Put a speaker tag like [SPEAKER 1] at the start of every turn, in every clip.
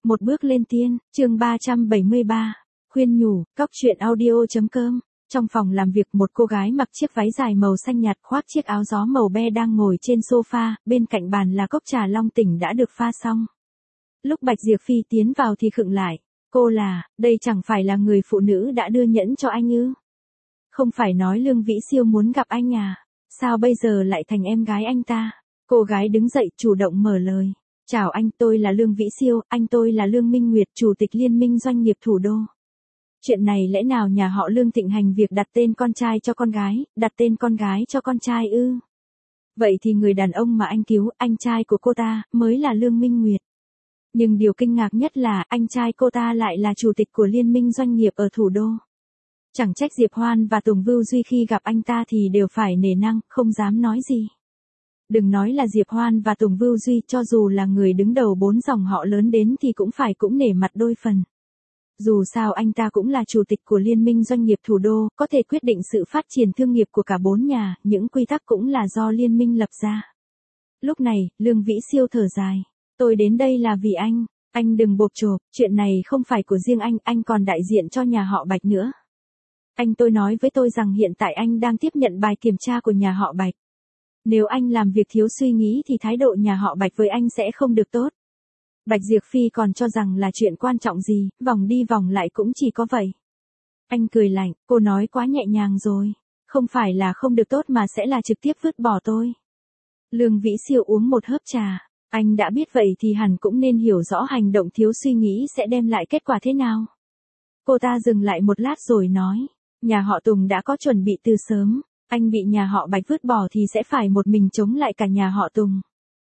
[SPEAKER 1] Một bước lên tiên, chương 373. Khuyên nhủ, cóc truyện audio.com. Trong phòng làm việc, một cô gái mặc chiếc váy dài màu xanh nhạt khoác chiếc áo gió màu be đang ngồi trên sofa, bên cạnh bàn là cốc trà long tỉnh đã được pha xong. Lúc Bạch Diệp Phi tiến vào thì khựng lại. Cô là, đây chẳng phải là người phụ nữ đã đưa nhẫn cho anh ư? Không phải nói Lương Vĩ Siêu muốn gặp anh à? Sao bây giờ lại thành em gái anh ta? Cô gái đứng dậy chủ động mở lời. Chào anh, tôi là Lương Vĩ Siêu, tôi là Lương Minh Nguyệt, Chủ tịch Liên minh Doanh nghiệp Thủ đô. Chuyện này lẽ nào nhà họ Lương thịnh hành việc đặt tên con trai cho con gái, đặt tên con gái cho con trai ư? Vậy thì người đàn ông mà anh cứu, anh trai của cô ta, mới là Lương Minh Nguyệt. Nhưng điều kinh ngạc nhất là, anh trai cô ta lại là chủ tịch của Liên minh Doanh nghiệp ở thủ đô. Chẳng trách Diệp Hoan và Tùng Vưu Duy khi gặp anh ta thì đều phải nể nang, không dám nói gì. Đừng nói là Diệp Hoan và Tùng Vưu Duy, cho dù là người đứng đầu 4 dòng họ lớn đến thì cũng nể mặt đôi phần. Dù sao anh ta cũng là chủ tịch của Liên minh Doanh nghiệp Thủ đô, có thể quyết định sự phát triển thương nghiệp của cả 4 nhà, những quy tắc cũng là do liên minh lập ra. Lúc này, Lương Vĩ Siêu thở dài. Tôi đến đây là vì anh đừng bộp chộp, chuyện này không phải của riêng anh còn đại diện cho nhà họ Bạch nữa. Tôi nói với tôi rằng hiện tại anh đang tiếp nhận bài kiểm tra của nhà họ Bạch. Nếu anh làm việc thiếu suy nghĩ thì thái độ nhà họ Bạch với anh sẽ không được tốt. Bạch Diệp Phi còn cho rằng là chuyện quan trọng gì, vòng đi vòng lại cũng chỉ có vậy. Anh cười lạnh, cô nói quá nhẹ nhàng rồi. Không phải là không được tốt mà sẽ là trực tiếp vứt bỏ tôi. Lương Vĩ Siêu uống một hớp trà. Anh đã biết vậy thì hẳn cũng nên hiểu rõ hành động thiếu suy nghĩ sẽ đem lại kết quả thế nào. Cô ta dừng lại một lát rồi nói. Nhà họ Tùng đã có chuẩn bị từ sớm. Anh bị nhà họ Bạch vứt bỏ thì sẽ phải một mình chống lại cả nhà họ Tùng.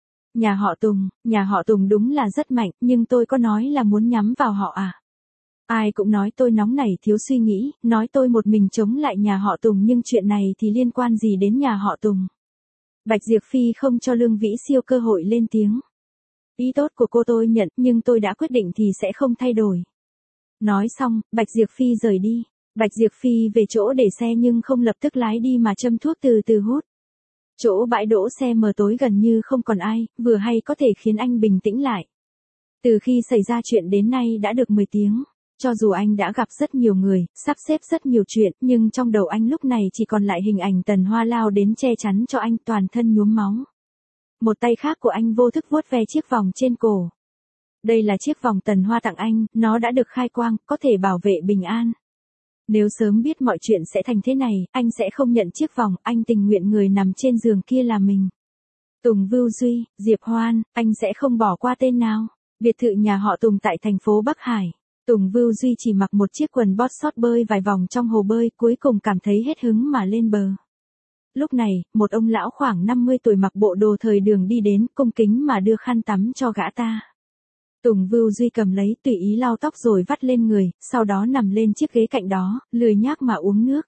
[SPEAKER 1] Nhà họ Tùng đúng là rất mạnh, nhưng tôi có nói là muốn nhắm vào họ à? Ai cũng nói tôi nóng nảy thiếu suy nghĩ, nói tôi một mình chống lại nhà họ Tùng, nhưng chuyện này thì liên quan gì đến nhà họ Tùng? Bạch Diệp Phi không cho Lương Vĩ Siêu cơ hội lên tiếng. Ý tốt của cô tôi nhận, nhưng tôi đã quyết định thì sẽ không thay đổi. Nói xong, Bạch Diệp Phi rời đi. Bạch Diệp Phi về chỗ để xe nhưng không lập tức lái đi mà châm thuốc từ từ hút. Chỗ bãi đỗ xe mờ tối gần như không còn ai, vừa hay có thể khiến anh bình tĩnh lại. Từ khi xảy ra chuyện đến nay đã được 10 tiếng. Cho dù anh đã gặp rất nhiều người, sắp xếp rất nhiều chuyện, nhưng trong đầu anh lúc này chỉ còn lại hình ảnh Tần Hoa lao đến che chắn cho anh, toàn thân nhuốm máu. Một tay khác của anh vô thức vuốt ve chiếc vòng trên cổ. Đây là chiếc vòng Tần Hoa tặng anh, nó đã được khai quang, có thể bảo vệ bình an. Nếu sớm biết mọi chuyện sẽ thành thế này, anh sẽ không nhận chiếc vòng, anh tình nguyện người nằm trên giường kia là mình. Tùng Vưu Duy, Diệp Hoan, anh sẽ không bỏ qua tên nào. Biệt thự nhà họ Tùng tại thành phố Bắc Hải. Tùng Vưu Duy chỉ mặc một chiếc quần bót short bơi vài vòng trong hồ bơi, cuối cùng cảm thấy hết hứng mà lên bờ. Lúc này, một ông lão khoảng 50 tuổi mặc bộ đồ thời đường đi đến, cung kính mà đưa khăn tắm cho gã ta. Tùng Vưu Duy cầm lấy, tùy ý lau tóc rồi vắt lên người, sau đó nằm lên chiếc ghế cạnh đó, lười nhác mà uống nước.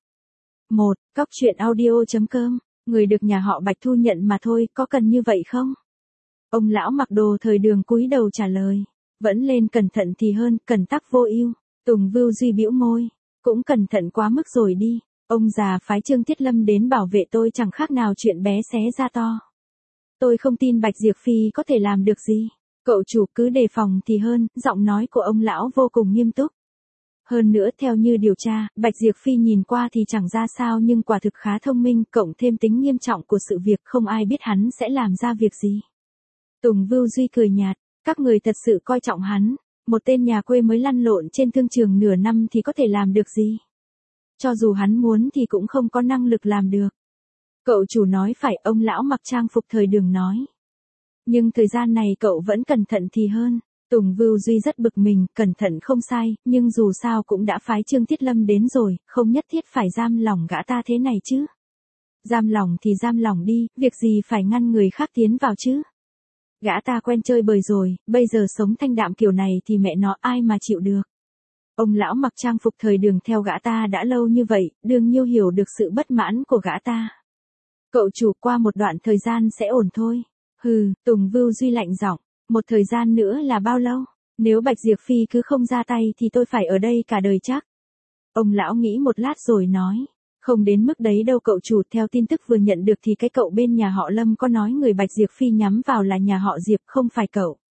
[SPEAKER 1] Cóc truyện audio.com, người được nhà họ Bạch thu nhận mà thôi, có cần như vậy không? Ông lão mặc đồ thời đường cúi đầu trả lời. Vẫn lên cẩn thận thì hơn, cần tắc vô ưu. Tùng Vưu Duy bĩu môi. Cũng cẩn thận quá mức rồi đi. Ông già phái Trương Thiết Lâm đến bảo vệ tôi chẳng khác nào chuyện bé xé ra to. Tôi không tin Bạch Diệp Phi có thể làm được gì. Cậu chủ cứ đề phòng thì hơn, giọng nói của ông lão vô cùng nghiêm túc. Hơn nữa theo như điều tra, Bạch Diệp Phi nhìn qua thì chẳng ra sao nhưng quả thực khá thông minh, cộng thêm tính nghiêm trọng của sự việc không ai biết hắn sẽ làm ra việc gì. Tùng Vưu Duy cười nhạt. Các người thật sự coi trọng hắn, một tên nhà quê mới lăn lộn trên thương trường nửa năm thì có thể làm được gì? Cho dù hắn muốn thì cũng không có năng lực làm được. Cậu chủ nói phải, ông lão mặc trang phục thời đường nói. Nhưng thời gian này cậu vẫn cẩn thận thì hơn. Tùng Vưu Duy rất bực mình, cẩn thận không sai, nhưng dù sao cũng đã phái Trương Thiết Lâm đến rồi, không nhất thiết phải giam lỏng gã ta thế này chứ. Giam lỏng thì giam lỏng đi, việc gì phải ngăn người khác tiến vào chứ. Gã ta quen chơi bời rồi, bây giờ sống thanh đạm kiểu này thì mẹ nó ai mà chịu được. Ông lão mặc trang phục thời đường theo gã ta đã lâu như vậy, đương nhiêu hiểu được sự bất mãn của gã ta. Cậu chủ qua một đoạn thời gian sẽ ổn thôi. Tùng Vưu Duy lạnh giọng, một thời gian nữa là bao lâu? Nếu Bạch Diệp Phi cứ không ra tay thì tôi phải ở đây cả đời chắc. Ông lão nghĩ một lát rồi nói. Không đến mức đấy đâu cậu chủ, theo tin tức vừa nhận được thì cái cậu bên nhà họ Lâm có nói người Bạch Diệp Phi nhắm vào là nhà họ Diệp, không phải cậu.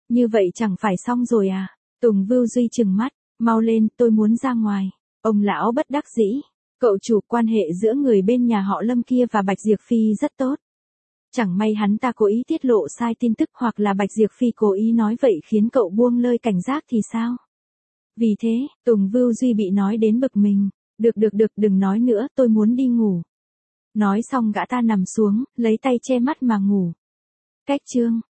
[SPEAKER 1] Như vậy chẳng phải xong rồi à? Tùng Vưu Duy trừng mắt, mau lên, tôi muốn ra ngoài. Ông lão bất đắc dĩ. Cậu chủ, quan hệ giữa người bên nhà họ Lâm kia và Bạch Diệp Phi rất tốt. Chẳng may hắn ta cố ý tiết lộ sai tin tức hoặc là Bạch Diệp Phi cố ý nói vậy khiến cậu buông lơi cảnh giác thì sao? Vì thế, Tùng Vưu Duy bị nói đến bực mình. Được, đừng nói nữa, tôi muốn đi ngủ. Nói xong gã ta nằm xuống, lấy tay che mắt mà ngủ. Cách chương